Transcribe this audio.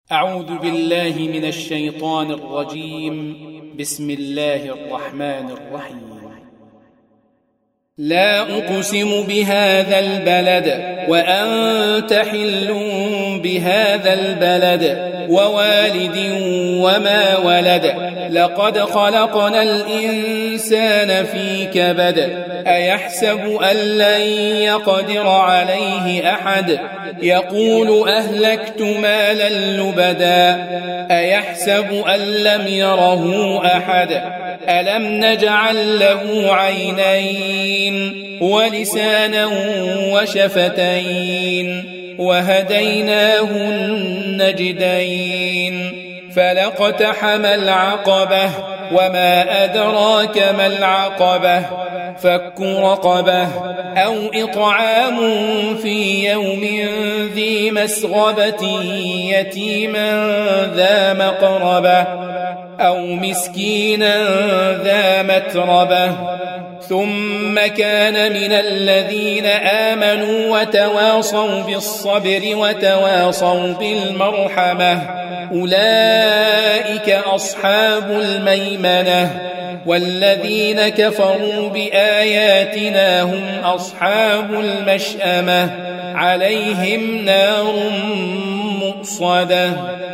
أعوذ بالله من الشيطان الرجيم. بسم الله الرحمن الرحيم. لا أقسم بهذا البلد وأنت حل بهذا البلد ووالد وما ولد لقد خلقنا الإنسان في كبد أيحسب أن لن يقدر عليه أحد يقول أهلكت مالا لبدا أيحسب أن لم يره أحد ألم نجعل له عينين ولسانا وشفتين وهديناه النجدين فلاقتحم العقبة وما أدراك ما العقبة فك رقبة أو إطعام في يوم ذي مسغبة يتيما ذا مقربة أو مسكينا ذا متربة ثم كان من الذين آمنوا وتواصوا بالصبر وتواصوا بالمرحمة أولئك أصحاب الميمنة والذين كفروا بآياتنا هم أصحاب المشأمة عليهم نار مؤصدة.